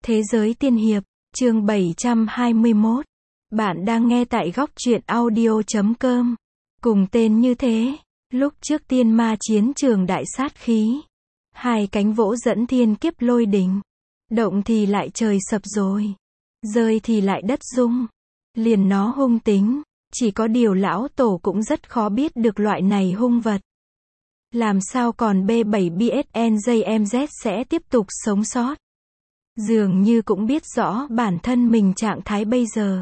Thế giới tiên hiệp, chương 721. Bạn đang nghe tại góc truyện audio.com. Cùng tên như thế, lúc trước tiên ma chiến trường đại sát khí. Hai cánh vỗ dẫn thiên kiếp lôi đình. Động thì lại trời sập rồi. Rơi thì lại đất rung. Liền nó hung tính. Chỉ có điều lão tổ cũng rất khó biết được loại này hung vật. Làm sao còn B7BSNJMZ sẽ tiếp tục sống sót? Dường như cũng biết rõ bản thân mình trạng thái bây giờ.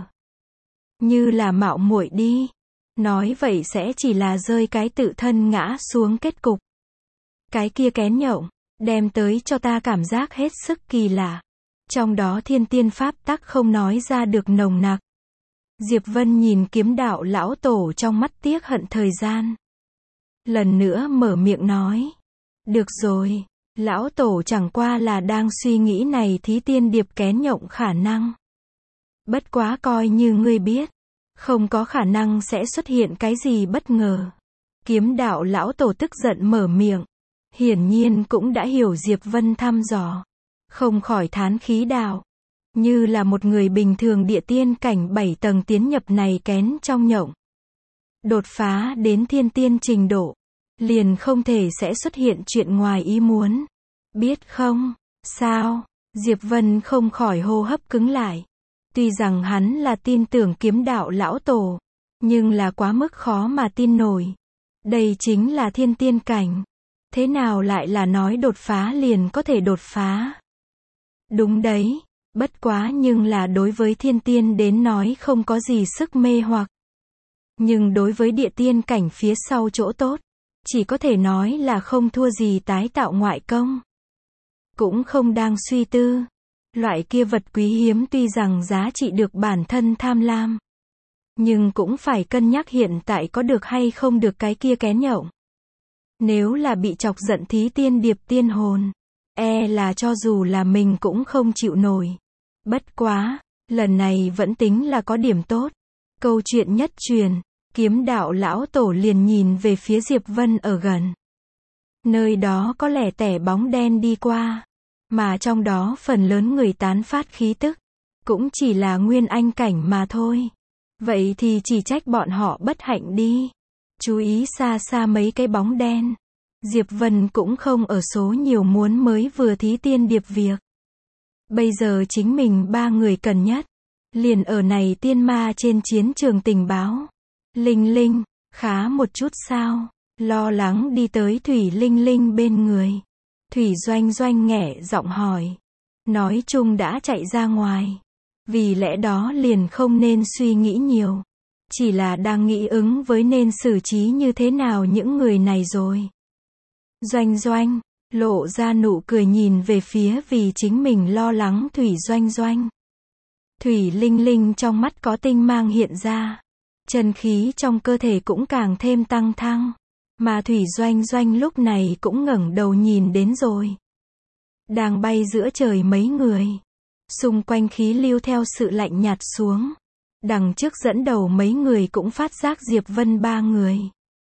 Như là mạo muội đi. Nói vậy sẽ chỉ là rơi cái tự thân ngã xuống kết cục. Cái kia kén nhộng, đem tới cho ta cảm giác hết sức kỳ lạ. Trong đó thiên tiên pháp tắc không nói ra được nồng nặc. Diệp Vân nhìn kiếm đạo lão tổ trong mắt tiếc hận thời gian. Lần nữa mở miệng nói. Được rồi. Lão tổ chẳng qua là đang suy nghĩ này thí tiên điệp kén nhộng khả năng. Bất quá coi như ngươi biết. Không có khả năng sẽ xuất hiện cái gì bất ngờ. Kiếm đạo lão tổ tức giận mở miệng. Hiển nhiên cũng đã hiểu Diệp Vân thăm dò. Không khỏi thán khí đạo. Như là một người bình thường địa tiên cảnh 7 tầng tiến nhập này kén trong nhộng. Đột phá đến thiên tiên trình độ. Liền không thể sẽ xuất hiện chuyện ngoài ý muốn. Biết không? Sao? Diệp Vân không khỏi hô hấp cứng lại. Tuy rằng hắn là tin tưởng kiếm đạo lão tổ, nhưng là quá mức khó mà tin nổi. Đây chính là thiên tiên cảnh. Thế nào lại là nói đột phá liền có thể đột phá? Đúng đấy, bất quá nhưng là đối với thiên tiên đến nói không có gì sức mê hoặc. Nhưng đối với địa tiên cảnh phía sau chỗ tốt, chỉ có thể nói là không thua gì tái tạo ngoại công. Cũng không đang suy tư. Loại kia vật quý hiếm tuy rằng giá trị được bản thân tham lam. Nhưng cũng phải cân nhắc hiện tại có được hay không được cái kia kén nhộng. Nếu là bị chọc giận thí tiên điệp tiên hồn. Là cho dù là mình cũng không chịu nổi. Bất quá, lần này vẫn tính là có điểm tốt. Câu chuyện nhất truyền. Kiếm đạo lão tổ liền nhìn về phía Diệp Vân ở gần. Nơi đó có lẻ tẻ bóng đen đi qua. Mà trong đó phần lớn người tán phát khí tức. Cũng chỉ là nguyên anh cảnh mà thôi. Vậy thì chỉ trách bọn họ bất hạnh đi. Chú ý xa xa mấy cái bóng đen. Diệp Vân cũng không ở số nhiều muốn mới vừa thí tiên điệp việc. Bây giờ chính mình ba người cần nhất. Liền ở này tiên ma trên chiến trường tình báo. Linh Linh, khá một chút sao? Lo lắng đi tới Thủy Linh Linh bên người. Thủy Doanh Doanh nghẹ giọng hỏi. Nói chung đã chạy ra ngoài. Vì lẽ đó liền không nên suy nghĩ nhiều. Chỉ là đang nghĩ ứng với nên xử trí như thế nào những người này rồi. Doanh Doanh, lộ ra nụ cười nhìn về phía vì chính mình lo lắng Thủy Doanh Doanh. Thủy Linh Linh trong mắt có tinh mang hiện ra. Chân khí trong cơ thể cũng càng thêm tăng thăng. Mà Thủy Doanh Doanh lúc này cũng ngẩng đầu nhìn đến rồi. Đang bay giữa trời mấy người. Xung quanh khí lưu theo sự lạnh nhạt xuống. Đằng trước dẫn đầu mấy người cũng phát giác Diệp Vân ba người.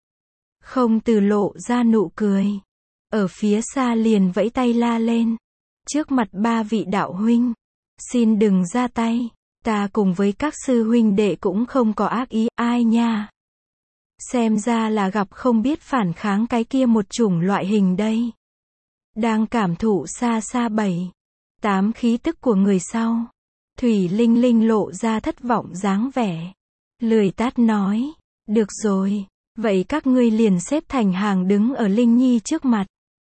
Không từ lộ ra nụ cười. Ở phía xa liền vẫy tay la lên. Trước mặt ba vị đạo huynh. Xin đừng ra tay. Ta cùng với các sư huynh đệ cũng không có ác ý, ai nha. Xem ra là gặp không biết phản kháng cái kia một chủng loại hình đây. Đang cảm thụ xa xa 7-8 khí tức của người sau. Thủy Linh Linh lộ ra thất vọng dáng vẻ. Lười tát nói. Được rồi, vậy các ngươi liền xếp thành hàng đứng ở Linh Nhi trước mặt.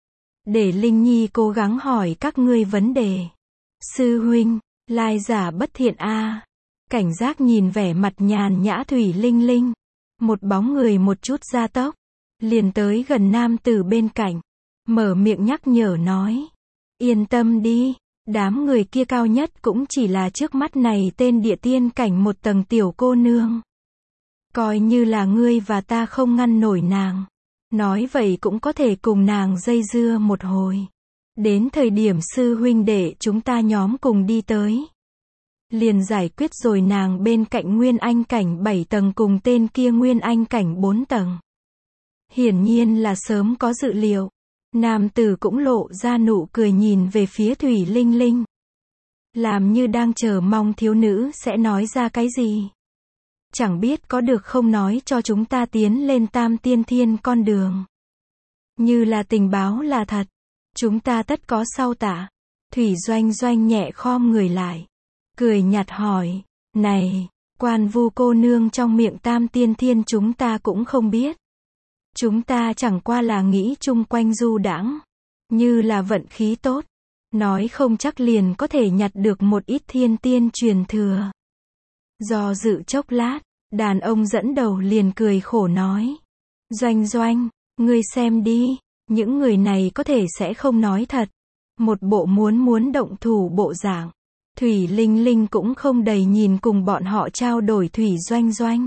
Để Linh Nhi cố gắng hỏi các ngươi vấn đề. Sư huynh, lai giả bất thiện a. Cảnh giác nhìn vẻ mặt nhàn nhã Thủy Linh Linh. Một bóng người một chút gia tốc. Liền tới gần nam tử bên cạnh. Mở miệng nhắc nhở nói. Yên tâm đi. Đám người kia cao nhất cũng chỉ là trước mắt này tên địa tiên cảnh một tầng tiểu cô nương. Coi như là ngươi và ta không ngăn nổi nàng. Nói vậy cũng có thể cùng nàng dây dưa một hồi. Đến thời điểm sư huynh đệ chúng ta nhóm cùng đi tới. Liền giải quyết rồi nàng bên cạnh Nguyên Anh cảnh 7 tầng cùng tên kia Nguyên Anh cảnh 4 tầng. Hiển nhiên là sớm có dự liệu. Nam tử cũng lộ ra nụ cười nhìn về phía Thủy Linh Linh. làm như đang chờ mong thiếu nữ sẽ nói ra cái gì. Chẳng biết có được không nói cho chúng ta tiến lên tam tiên thiên con đường. Như là tình báo là thật. Chúng ta tất có sau tạ. Thủy Doanh Doanh nhẹ khom người lại. Cười nhạt hỏi. Này, Quan Vu cô nương trong miệng tam tiên thiên chúng ta cũng không biết. Chúng ta chẳng qua là nghĩ chung quanh du đãng. Như là vận khí tốt. Nói không chắc liền có thể nhặt được một ít thiên tiên truyền thừa. Do dự chốc lát, đàn ông dẫn đầu liền cười khổ nói. Doanh Doanh, ngươi xem đi, những người này có thể sẽ không nói thật. Một bộ muốn động thủ bộ dạng. Thủy Linh Linh cũng không đầy nhìn cùng bọn họ trao đổi Thủy Doanh Doanh.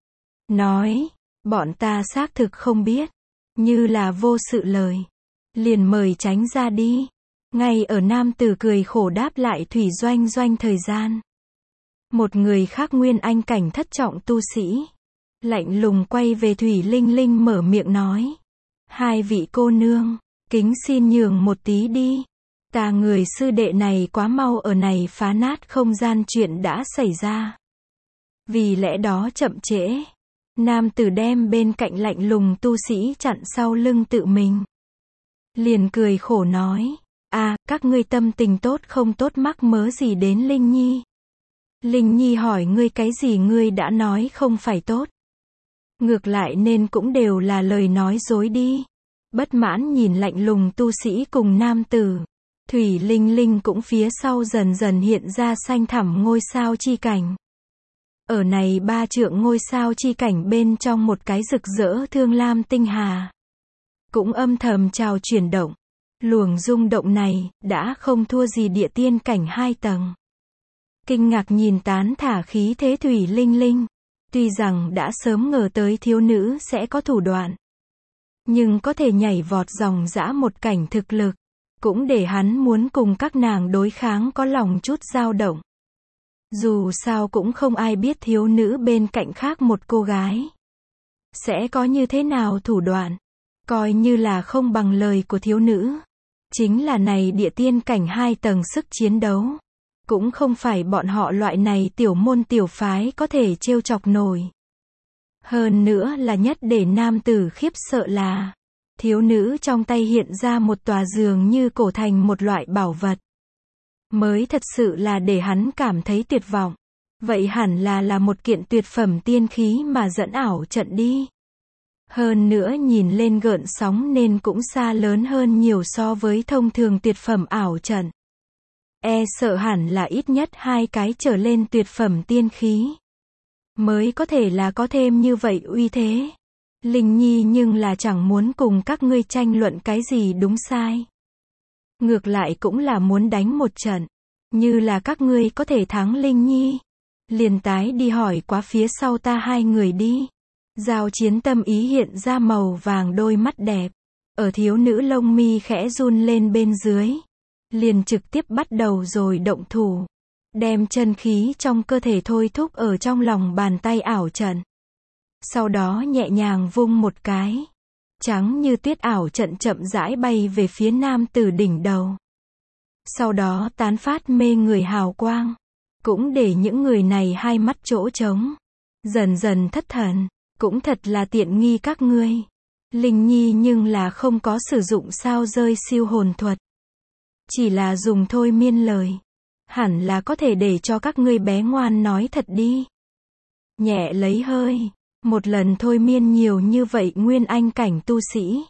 Nói, bọn ta xác thực không biết. Như là vô sự lời. Liền mời tránh ra đi. Ngay ở nam tử cười khổ đáp lại Thủy Doanh Doanh thời gian. Một người khác nguyên anh cảnh thất trọng tu sĩ. Lạnh lùng quay về Thủy Linh Linh mở miệng nói. Hai vị cô nương, kính xin nhường một tí đi. Ta người sư đệ này quá mau ở này phá nát không gian chuyện đã xảy ra. Vì lẽ đó chậm trễ. Nam tử đem bên cạnh lạnh lùng tu sĩ chặn sau lưng tự mình. Liền cười khổ nói. Các ngươi tâm tình tốt không tốt mắc mớ gì đến Linh Nhi. Linh Nhi hỏi ngươi cái gì ngươi đã nói không phải tốt. Ngược lại nên cũng đều là lời nói dối đi. Bất mãn nhìn lạnh lùng tu sĩ cùng nam tử. Thủy Linh Linh cũng phía sau dần dần hiện ra xanh thẳm ngôi sao chi cảnh. Ở này 3 trượng ngôi sao chi cảnh bên trong một cái rực rỡ thương lam tinh hà. Cũng âm thầm trào chuyển động. Luồng rung động này, đã không thua gì địa tiên cảnh 2 tầng. Kinh ngạc nhìn tán thả khí thế Thủy Linh Linh. Tuy rằng đã sớm ngờ tới thiếu nữ sẽ có thủ đoạn. Nhưng có thể nhảy vọt dòng dã một cảnh thực lực. Cũng để hắn muốn cùng các nàng đối kháng có lòng chút dao động. Dù sao cũng không ai biết thiếu nữ bên cạnh khác một cô gái. Sẽ có như thế nào thủ đoạn. Coi như là không bằng lời của thiếu nữ. Chính là này địa tiên cảnh 2 tầng sức chiến đấu. Cũng không phải bọn họ loại này tiểu môn tiểu phái có thể trêu chọc nổi. Hơn nữa là nhất để nam tử khiếp sợ là. Thiếu nữ trong tay hiện ra một tòa giường như cổ thành một loại bảo vật. Mới thật sự là để hắn cảm thấy tuyệt vọng. Vậy hẳn là một kiện tuyệt phẩm tiên khí mà dẫn ảo trận đi. Hơn nữa nhìn lên gợn sóng nên cũng xa lớn hơn nhiều so với thông thường tuyệt phẩm ảo trận. Sợ hẳn là ít nhất 2 cái trở lên tuyệt phẩm tiên khí. Mới có thể là có thêm như vậy uy thế. Linh Nhi nhưng là chẳng muốn cùng các ngươi tranh luận cái gì đúng sai. Ngược lại cũng là muốn đánh một trận. Như là các ngươi có thể thắng Linh Nhi. Liền tái đi hỏi quá phía sau ta 2 người đi. Giao Chiến tâm ý hiện ra màu vàng đôi mắt đẹp. Ở thiếu nữ lông mi khẽ run lên bên dưới. Liền trực tiếp bắt đầu rồi động thủ. Đem chân khí trong cơ thể thôi thúc ở trong lòng bàn tay ảo trận. Sau đó nhẹ nhàng vung một cái. Trắng như tuyết ảo trận chậm rãi bay về phía nam tử đỉnh đầu. Sau đó tán phát mê người hào quang. Cũng để những người này hai mắt chỗ trống. Dần dần thất thần. Cũng thật là tiện nghi các ngươi. Linh Nhi nhưng là không có sử dụng sao rơi siêu hồn thuật. Chỉ là dùng thôi miên lời. Hẳn là có thể để cho các ngươi bé ngoan nói thật đi. Nhẹ lấy hơi. Một lần thôi miên nhiều như vậy nguyên anh cảnh tu sĩ.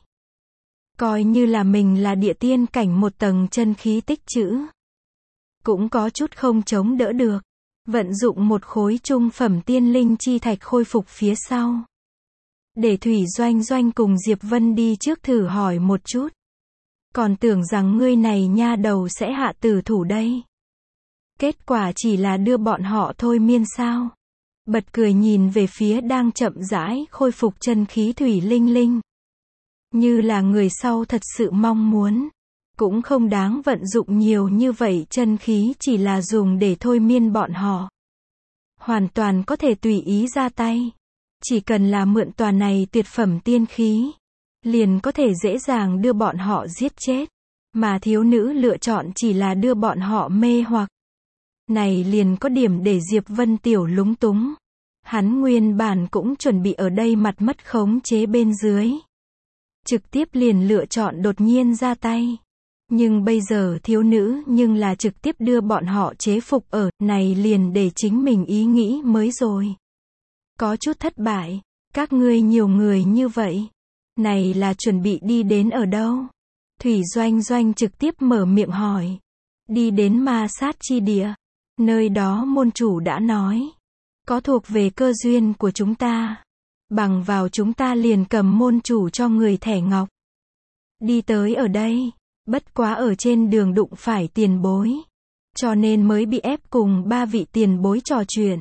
Coi như là mình là địa tiên cảnh 1 tầng chân khí tích trữ. Cũng có chút không chống đỡ được. Vận dụng một khối trung phẩm tiên linh chi thạch khôi phục phía sau. Để Thủy Doanh Doanh cùng Diệp Vân đi trước thử hỏi một chút. Còn tưởng rằng ngươi này nha đầu sẽ hạ tử thủ đây. Kết quả chỉ là đưa bọn họ thôi miên sao. Bật cười nhìn về phía đang chậm rãi khôi phục chân khí Thủy Linh Linh. Như là người sau thật sự mong muốn. Cũng không đáng vận dụng nhiều như vậy chân khí chỉ là dùng để thôi miên bọn họ. Hoàn toàn có thể tùy ý ra tay. Chỉ cần là mượn tòa này tuyệt phẩm tiên khí. Liền có thể dễ dàng đưa bọn họ giết chết. Mà thiếu nữ lựa chọn chỉ là đưa bọn họ mê hoặc. Này liền có điểm để Diệp Vân Tiểu lúng túng. Hắn nguyên bản cũng chuẩn bị ở đây mặt mất khống chế bên dưới. Trực tiếp liền lựa chọn đột nhiên ra tay. Nhưng bây giờ thiếu nữ nhưng là trực tiếp đưa bọn họ chế phục ở, này liền để chính mình ý nghĩ mới rồi. Có chút thất bại, các ngươi nhiều người như vậy. Này là chuẩn bị đi đến ở đâu? Thủy Doanh Doanh trực tiếp mở miệng hỏi. Đi đến ma sát chi địa. Nơi đó môn chủ đã nói. Có thuộc về cơ duyên của chúng ta. Bằng vào chúng ta liền cầm môn chủ cho người thẻ ngọc. Đi tới ở đây. Bất quá ở trên đường đụng phải tiền bối. Cho nên mới bị ép cùng 3 vị tiền bối trò chuyện.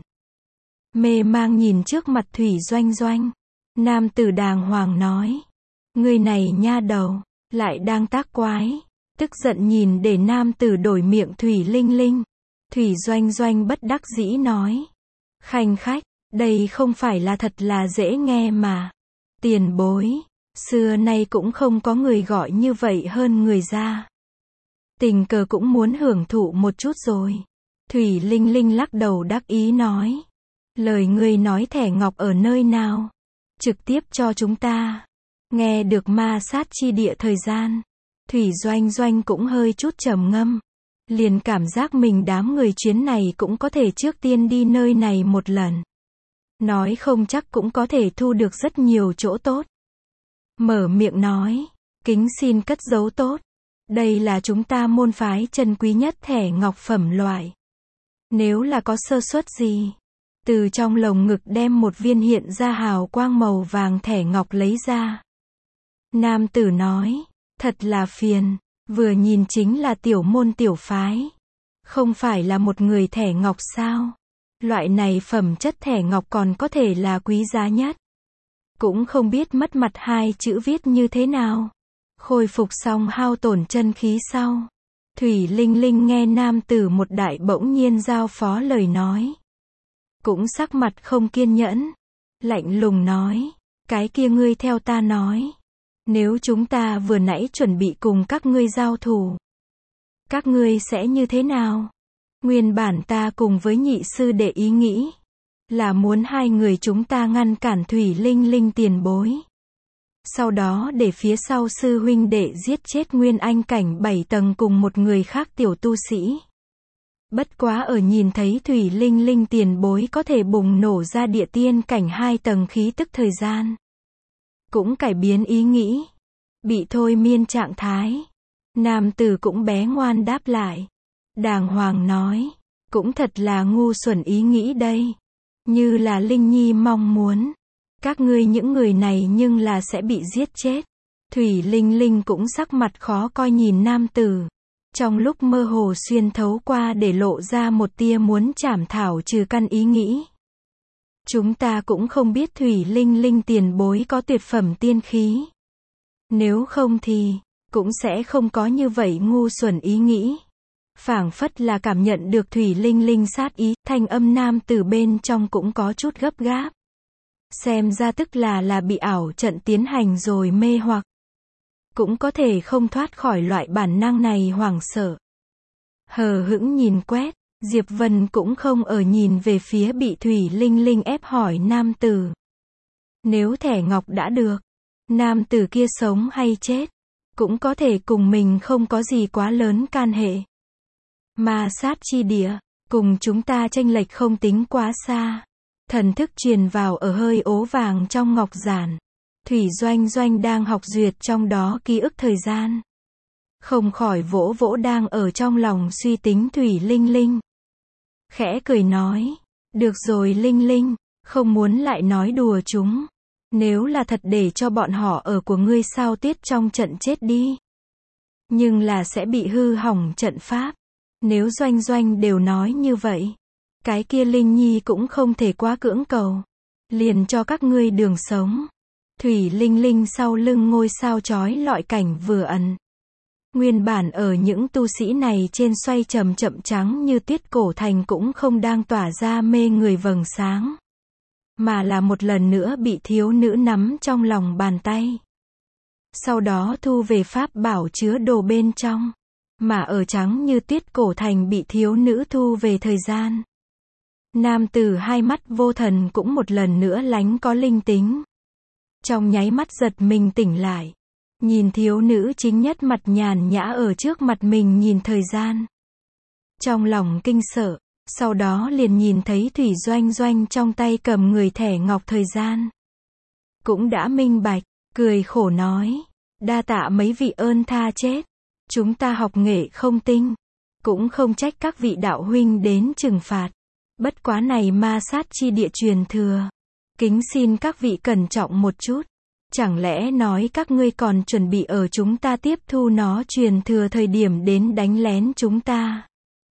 Mê mang nhìn trước mặt Thủy Doanh Doanh. Nam tử đàng hoàng nói. Người này nha đầu. Lại đang tác quái. Tức giận nhìn để nam tử đổi miệng Thủy Linh Linh. Thủy Doanh Doanh bất đắc dĩ nói. Khanh khách, đây không phải là thật là dễ nghe mà. Tiền bối, xưa nay cũng không có người gọi như vậy hơn người ra. Tình cờ cũng muốn hưởng thụ một chút rồi. Thủy Linh Linh lắc đầu đắc ý nói. Lời người nói thẻ ngọc ở nơi nào? Trực tiếp cho chúng ta. Nghe được ma sát chi địa thời gian. Thủy Doanh Doanh cũng hơi chút trầm ngâm. Liền cảm giác mình đám người chuyến này cũng có thể trước tiên đi nơi này một lần. Nói không chắc cũng có thể thu được rất nhiều chỗ tốt. Mở miệng nói, kính xin cất giấu tốt. Đây là chúng ta môn phái chân quý nhất thẻ ngọc phẩm loại. Nếu là có sơ suất gì, từ trong lồng ngực đem một viên hiện ra hào quang màu vàng thẻ ngọc lấy ra. Nam tử nói, thật là phiền. Vừa nhìn chính là tiểu môn tiểu phái. Không phải là một người thẻ ngọc sao? Loại này phẩm chất thẻ ngọc còn có thể là quý giá nhất. Cũng không biết mất mặt 2 chữ viết như thế nào. Khôi phục xong hao tổn chân khí sau. Thủy Linh Linh nghe nam tử một đại bỗng nhiên giao phó lời nói. Cũng sắc mặt không kiên nhẫn. Lạnh lùng nói. Cái kia ngươi theo ta nói. Nếu chúng ta vừa nãy chuẩn bị cùng các ngươi giao thủ, các ngươi sẽ như thế nào? Nguyên bản ta cùng với nhị sư đệ ý nghĩ là muốn 2 người chúng ta ngăn cản Thủy Linh Linh tiền bối. Sau đó để phía sau sư huynh đệ giết chết Nguyên Anh cảnh 7 tầng cùng một người khác tiểu tu sĩ. Bất quá ở nhìn thấy Thủy Linh Linh tiền bối có thể bùng nổ ra địa tiên cảnh 2 tầng khí tức thời gian. Cũng cải biến ý nghĩ. Bị thôi miên trạng thái. Nam tử cũng bé ngoan đáp lại. Đàng hoàng nói. Cũng thật là ngu xuẩn ý nghĩ đây. Như là Linh Nhi mong muốn. Các ngươi những người này nhưng là sẽ bị giết chết. Thủy Linh Linh cũng sắc mặt khó coi nhìn nam tử. Trong lúc mơ hồ xuyên thấu qua để lộ ra một tia muốn chảm thảo trừ căn ý nghĩ. Chúng ta cũng không biết Thủy Linh Linh tiền bối có tuyệt phẩm tiên khí. Nếu không thì, cũng sẽ không có như vậy ngu xuẩn ý nghĩ. Phảng phất là cảm nhận được Thủy Linh Linh sát ý, thanh âm nam từ bên trong cũng có chút gấp gáp. Xem ra tức là bị ảo trận tiến hành rồi mê hoặc. Cũng có thể không thoát khỏi loại bản năng này hoảng sợ. Hờ hững nhìn quét. Diệp Vân cũng không ở nhìn về phía bị Thủy Linh Linh ép hỏi nam tử. Nếu thẻ ngọc đã được, nam tử kia sống hay chết, cũng có thể cùng mình không có gì quá lớn can hệ. Ma sát chi địa, cùng chúng ta chênh lệch không tính quá xa. Thần thức truyền vào ở hơi ố vàng trong ngọc giản. Thủy Doanh Doanh đang học duyệt trong đó ký ức thời gian. Không khỏi vỗ vỗ đang ở trong lòng suy tính Thủy Linh Linh. Khẽ cười nói, được rồi Linh Linh, không muốn lại nói đùa chúng. Nếu là thật để cho bọn họ ở của ngươi sao tiết trong trận chết đi. Nhưng là sẽ bị hư hỏng trận pháp. Nếu Doanh Doanh đều nói như vậy, cái kia Linh Nhi cũng không thể quá cưỡng cầu. Liền cho các ngươi đường sống. Thủy Linh Linh sau lưng ngôi sao chói lọi cảnh vừa ẩn. Nguyên bản ở những tu sĩ này trên xoay chậm chậm trắng như tuyết cổ thành cũng không đang tỏa ra mê người vầng sáng. Mà là một lần nữa bị thiếu nữ nắm trong lòng bàn tay. Sau đó thu về pháp bảo chứa đồ bên trong. mà ở trắng như tuyết cổ thành bị thiếu nữ thu về thời gian. Nam tử hai mắt vô thần cũng một lần nữa lánh có linh tính. Trong nháy mắt giật mình tỉnh lại. Nhìn thiếu nữ chính nhất mặt nhàn nhã ở trước mặt mình nhìn thời gian. Trong lòng kinh sợ, sau đó liền nhìn thấy Thủy Doanh Doanh trong tay cầm người thẻ ngọc thời gian. Cũng đã minh bạch, cười khổ nói, đa tạ mấy vị ơn tha chết. Chúng ta học nghệ không tinh, cũng không trách các vị đạo huynh đến trừng phạt. Bất quá này ma sát chi địa truyền thừa. Kính xin các vị cẩn trọng một chút. Chẳng lẽ nói các ngươi còn chuẩn bị ở chúng ta tiếp thu nó truyền thừa thời điểm đến đánh lén chúng ta.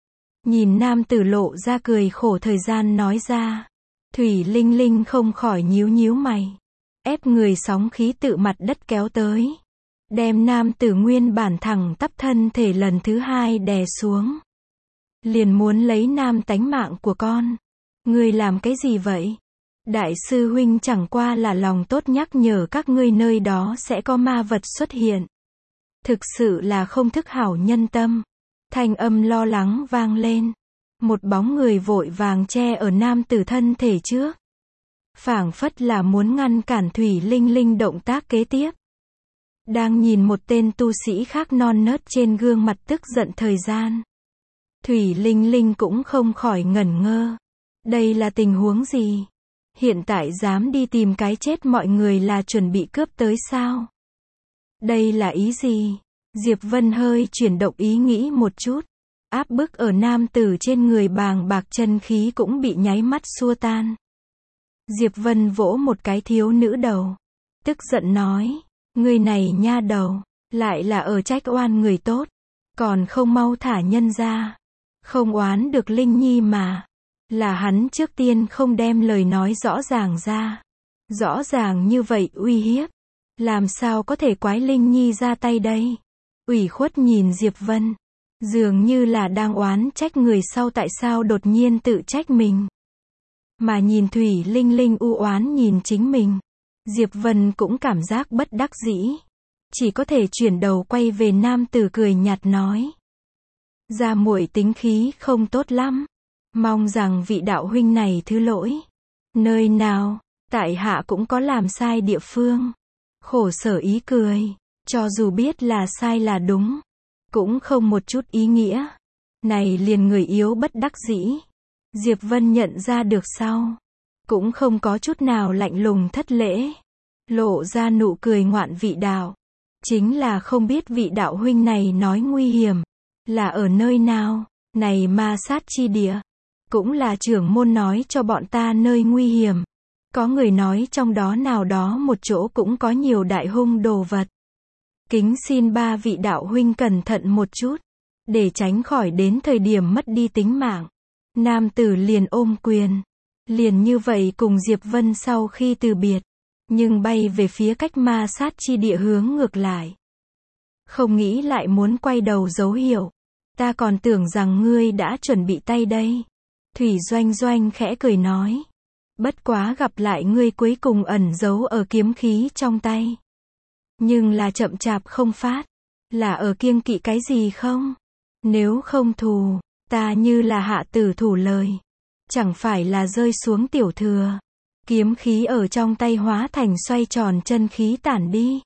Nhìn nam tử lộ ra cười khổ thời gian nói ra. Thủy Linh Linh không khỏi nhíu nhíu mày. Ép người sóng khí tự mặt đất kéo tới. Đem nam tử nguyên bản thẳng tắp thân thể lần thứ hai đè xuống. Liền muốn lấy nam tánh mạng của con. Ngươi làm cái gì vậy? Đại sư huynh chẳng qua là lòng tốt nhắc nhở các ngươi nơi đó sẽ có ma vật xuất hiện. Thực sự là không thức hảo nhân tâm. Thanh âm lo lắng vang lên. Một bóng người vội vàng che ở nam tử thân thể trước. Phảng phất là muốn ngăn cản Thủy Linh Linh động tác kế tiếp. Đang nhìn một tên tu sĩ khác non nớt trên gương mặt tức giận thời gian. Thủy Linh Linh cũng không khỏi ngẩn ngơ. Đây là tình huống gì? Hiện tại dám đi tìm cái chết mọi người là chuẩn bị cướp tới sao? Đây là ý gì? Diệp Vân hơi chuyển động ý nghĩ một chút. Áp bức ở nam tử trên người bàng bạc chân khí cũng bị nháy mắt xua tan. Diệp Vân vỗ một cái thiếu nữ đầu. Tức giận nói. Người này nha đầu. Lại là ở trách oan người tốt. Còn không mau thả nhân ra. Không oán được Linh Nhi mà. Là hắn trước tiên không đem lời nói rõ ràng ra. Rõ ràng như vậy uy hiếp. Làm sao có thể quái Linh Nhi ra tay đây? Ủy khuất nhìn Diệp Vân. Dường như là đang oán trách người sau tại sao đột nhiên tự trách mình. Mà nhìn Thủy Linh Linh u oán nhìn chính mình. Diệp Vân cũng cảm giác bất đắc dĩ. Chỉ có thể chuyển đầu quay về nam tử cười nhạt nói. Gia muội tính khí không tốt lắm. Mong rằng vị đạo huynh này thứ lỗi. Nơi nào, tại hạ cũng có làm sai địa phương. Khổ sở ý cười. Cho dù biết là sai là đúng. Cũng không một chút ý nghĩa. Này liền người yếu bất đắc dĩ. Diệp Vân nhận ra được sau. Cũng không có chút nào lạnh lùng thất lễ. Lộ ra nụ cười ngoạn vị đạo. Chính là không biết vị đạo huynh này nói nguy hiểm. Là ở nơi nào, này ma sát chi địa. Cũng là trưởng môn nói cho bọn ta nơi nguy hiểm. Có người nói trong đó nào đó một chỗ cũng có nhiều đại hung đồ vật. Kính xin ba vị đạo huynh cẩn thận một chút. Để tránh khỏi đến thời điểm mất đi tính mạng. Nam tử liền ôm quyền. Liền như vậy cùng Diệp Vân sau khi từ biệt. Nhưng bay về phía cách ma sát chi địa hướng ngược lại. Không nghĩ lại muốn quay đầu dấu hiệu. Ta còn tưởng rằng ngươi đã chuẩn bị tay đây. Thủy Doanh Doanh khẽ cười nói. Bất quá gặp lại ngươi cuối cùng ẩn giấu ở kiếm khí trong tay. Nhưng là chậm chạp không phát. Là ở kiêng kỵ cái gì không? Nếu không thù, ta như là hạ tử thủ lời. Chẳng phải là rơi xuống tiểu thừa. Kiếm khí ở trong tay hóa thành xoay tròn chân khí tản đi.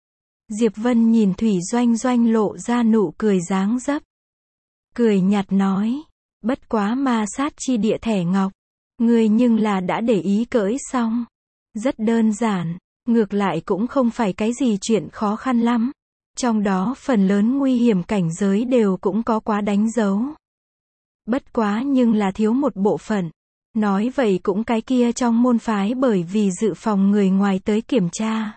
Diệp Vân nhìn Thủy Doanh Doanh lộ ra nụ cười dáng dấp. Cười nhạt nói. Bất quá ma sát chi địa thẻ ngọc. Ngươi nhưng là đã để ý cỡi xong. Rất đơn giản. Ngược lại cũng không phải cái gì chuyện khó khăn lắm. Trong đó phần lớn nguy hiểm cảnh giới đều cũng có quá đánh dấu. Bất quá nhưng là thiếu một bộ phận. Nói vậy cũng cái kia trong môn phái bởi vì dự phòng người ngoài tới kiểm tra.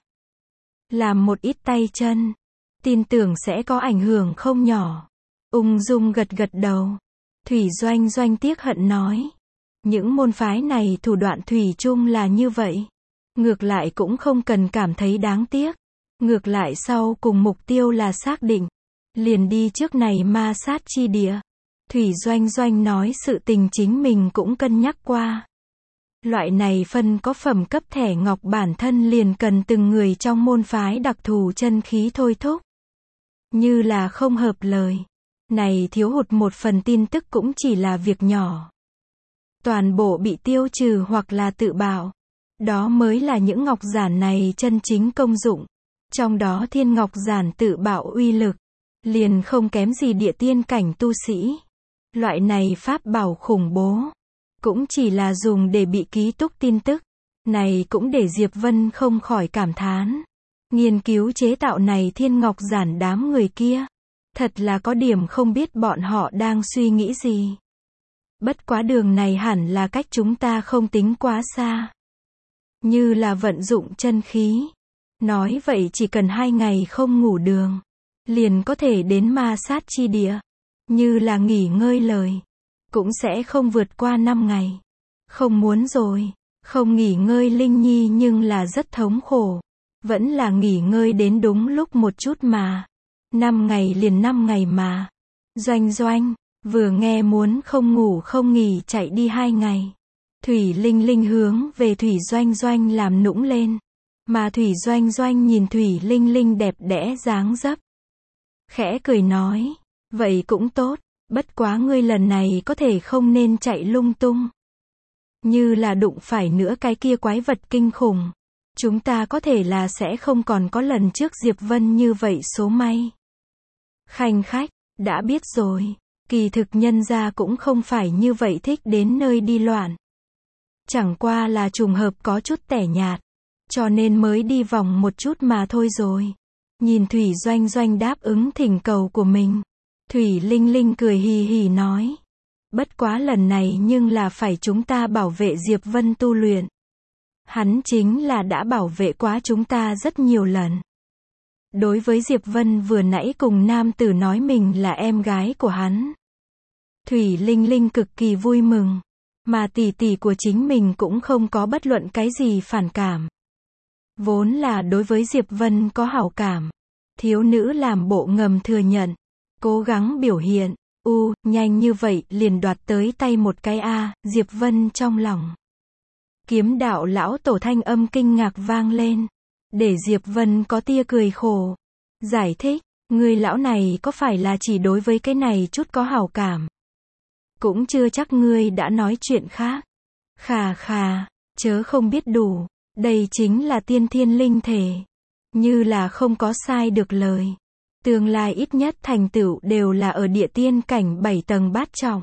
Làm một ít tay chân. Tin tưởng sẽ có ảnh hưởng không nhỏ. Ung dung gật gật đầu. Thủy Doanh Doanh tiếc hận nói. Những môn phái này thủ đoạn thủy chung là như vậy. Ngược lại cũng không cần cảm thấy đáng tiếc. Ngược lại sau cùng mục tiêu là xác định. Liền đi trước này ma sát chi địa. Thủy Doanh Doanh nói sự tình chính mình cũng cân nhắc qua. Loại này phân có phẩm cấp thẻ ngọc bản thân liền cần từng người trong môn phái đặc thù chân khí thôi thúc. Như là không hợp lời. Này thiếu hụt một phần tin tức cũng chỉ là việc nhỏ. Toàn bộ bị tiêu trừ hoặc là tự bạo. Đó mới là những ngọc giản này chân chính công dụng. Trong đó thiên ngọc giản tự bạo uy lực, liền không kém gì địa tiên cảnh tu sĩ. Loại này pháp bảo khủng bố, cũng chỉ là dùng để bị ký túc tin tức. Này cũng để Diệp Vân không khỏi cảm thán. Nghiên cứu chế tạo này thiên ngọc giản đám người kia. Thật là có điểm không biết bọn họ đang suy nghĩ gì. Bất quá đường này hẳn là cách chúng ta không tính quá xa. Như là vận dụng chân khí. Nói vậy chỉ cần 2 ngày không ngủ đường, liền có thể đến ma sát chi địa. Như là nghỉ ngơi lời, cũng sẽ không vượt qua 5 ngày. Không muốn rồi, không nghỉ ngơi Linh Nhi nhưng là rất thống khổ. Vẫn là nghỉ ngơi đến đúng lúc một chút mà. 5 ngày liền 5 ngày mà. Doanh Doanh, vừa nghe muốn không ngủ không nghỉ chạy đi 2 ngày. Thủy Linh Linh hướng về Thủy Doanh Doanh làm nũng lên. Mà Thủy Doanh Doanh nhìn Thủy Linh Linh đẹp đẽ dáng dấp. Khẽ cười nói, vậy cũng tốt, bất quá ngươi lần này có thể không nên chạy lung tung. Như là đụng phải nữa cái kia quái vật kinh khủng. Chúng ta có thể là sẽ không còn có lần trước Diệp Vân như vậy số may. Khanh khách, đã biết rồi, kỳ thực nhân gia cũng không phải như vậy thích đến nơi đi loạn. Chẳng qua là trùng hợp có chút tẻ nhạt, cho nên mới đi vòng một chút mà thôi rồi. Nhìn Thủy Doanh Doanh đáp ứng thỉnh cầu của mình, Thủy Linh Linh cười hì hì nói. Bất quá lần này nhưng là phải chúng ta bảo vệ Diệp Vân tu luyện. Hắn chính là đã bảo vệ quá chúng ta rất nhiều lần. Đối với Diệp Vân vừa nãy cùng nam tử nói mình là em gái của hắn. Thủy Linh Linh cực kỳ vui mừng. Mà tỷ tỷ của chính mình cũng không có bất luận cái gì phản cảm. Vốn là đối với Diệp Vân có hảo cảm. Thiếu nữ làm bộ ngầm thừa nhận. Cố gắng biểu hiện. Nhanh như vậy liền đoạt tới tay một cái A, Diệp Vân trong lòng. Kiếm đạo lão tổ thanh âm kinh ngạc vang lên. Để Diệp Vân có tia cười khổ. Giải thích, người lão này có phải là chỉ đối với cái này chút có hảo cảm? Cũng chưa chắc ngươi đã nói chuyện khác. Khà khà, chớ không biết đủ. Đây chính là tiên thiên linh thể. Như là không có sai được lời. Tương lai ít nhất thành tựu đều là ở địa tiên cảnh 7 tầng bát trọng.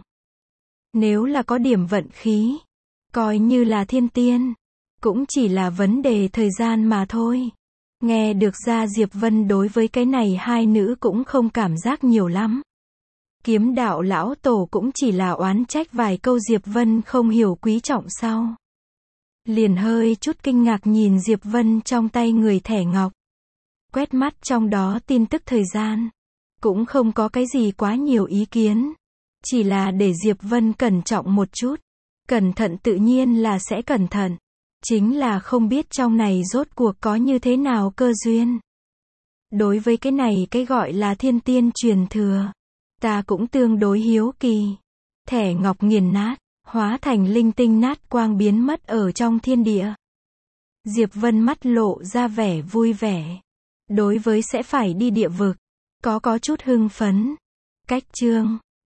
Nếu là có điểm vận khí, coi như là thiên tiên, cũng chỉ là vấn đề thời gian mà thôi. Nghe được ra Diệp Vân đối với cái này hai nữ cũng không cảm giác nhiều lắm. Kiếm đạo lão tổ cũng chỉ là oán trách vài câu Diệp Vân không hiểu quý trọng sau. Liền hơi chút kinh ngạc nhìn Diệp Vân trong tay người thẻ ngọc. Quét mắt trong đó tin tức thời gian. Cũng không có cái gì quá nhiều ý kiến. Chỉ là để Diệp Vân cẩn trọng một chút. Cẩn thận tự nhiên là sẽ cẩn thận. Chính là không biết trong này rốt cuộc có như thế nào cơ duyên. Đối với cái này cái gọi là thiên tiên truyền thừa. Ta cũng tương đối hiếu kỳ. Thẻ ngọc nghiền nát, hóa thành linh tinh nát quang biến mất ở trong thiên địa. Diệp Vân mắt lộ ra vẻ vui vẻ. Đối với sẽ phải đi địa vực, có chút hưng phấn. Cách chương